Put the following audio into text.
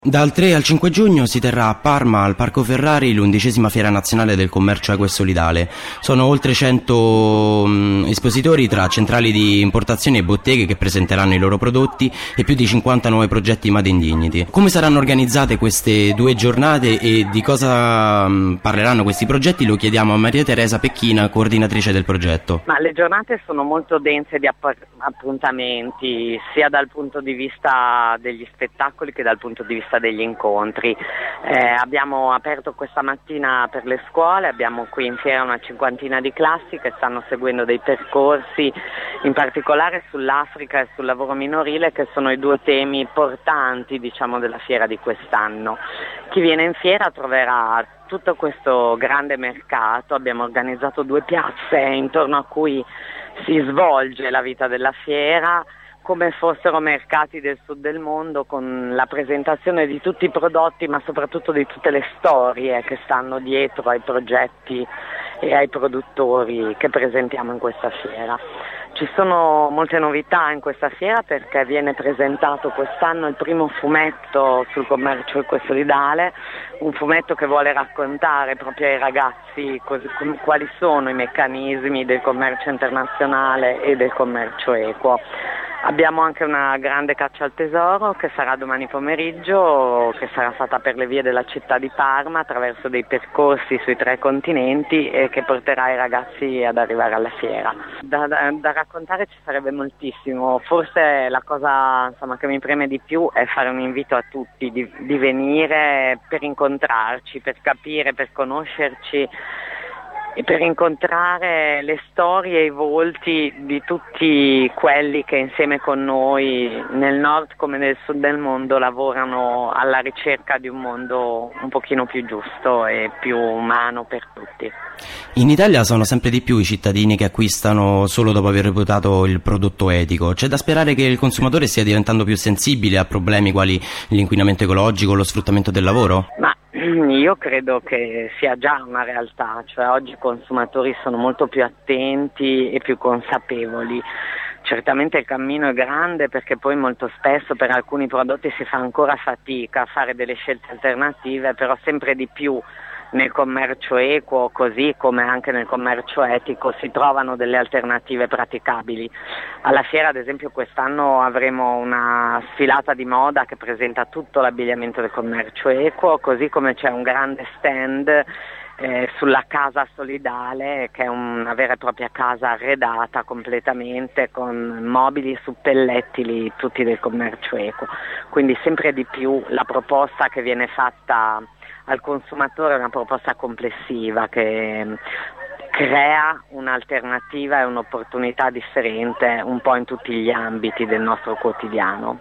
Dal 3 al 5 giugno si terrà a Parma, al Parco Ferrari, l'11ª Fiera Nazionale del Commercio Equo e Solidale. Sono oltre 100 espositori tra centrali di importazione e botteghe che presenteranno i loro prodotti e più di 50 nuovi progetti Made in Dignity. Come saranno organizzate queste due giornate e di cosa parleranno questi progetti lo chiediamo a Maria Teresa Pecchina, coordinatrice del progetto. Ma le giornate sono molto dense di appuntamenti, sia dal punto di vista degli spettacoli che dal punto di vista degli incontri. Abbiamo aperto questa mattina per le scuole, abbiamo qui in fiera una 50 di classi che stanno seguendo dei percorsi, in particolare sull'Africa e sul lavoro minorile, che sono i due temi portanti, della fiera di quest'anno. Chi viene in fiera troverà tutto questo grande mercato. Abbiamo organizzato 2 piazze intorno a cui si svolge la vita della fiera, come fossero mercati del sud del mondo, con la presentazione di tutti i prodotti, ma soprattutto di tutte le storie che stanno dietro ai progetti e ai produttori che presentiamo in questa fiera. Ci sono molte novità in questa fiera perché viene presentato quest'anno il primo fumetto sul commercio equo e solidale, un fumetto che vuole raccontare proprio ai ragazzi quali sono i meccanismi del commercio internazionale e del commercio equo. Abbiamo anche una grande caccia al tesoro che sarà domani pomeriggio, che sarà fatta per le vie della città di Parma attraverso dei percorsi sui 3 continenti e che porterà i ragazzi ad arrivare alla fiera. Da raccontare ci sarebbe moltissimo, forse la cosa che mi preme di più è fare un invito a tutti di venire per incontrarci, per capire, per conoscerci e per incontrare le storie e i volti di tutti quelli che insieme con noi nel nord come nel sud del mondo lavorano alla ricerca di un mondo un pochino più giusto e più umano per tutti. In Italia sono sempre di più i cittadini che acquistano solo dopo aver reputato il prodotto etico. C'è da sperare che il consumatore stia diventando più sensibile a problemi quali l'inquinamento ecologico o lo sfruttamento del lavoro? Ma io credo che sia già una realtà, cioè oggi i consumatori sono molto più attenti e più consapevoli. Certamente il cammino è grande perché poi molto spesso per alcuni prodotti si fa ancora fatica a fare delle scelte alternative, però sempre di più nel commercio equo, così come anche nel commercio etico, si trovano delle alternative praticabili. Alla fiera, ad esempio, quest'anno avremo una sfilata di moda che presenta tutto l'abbigliamento del commercio equo, così come c'è un grande stand sulla casa solidale, che è una vera e propria casa arredata completamente con mobili suppellettili tutti del commercio equo. Quindi sempre di più la proposta che viene fatta al consumatore è una proposta complessiva che crea un'alternativa e un'opportunità differente un po' in tutti gli ambiti del nostro quotidiano.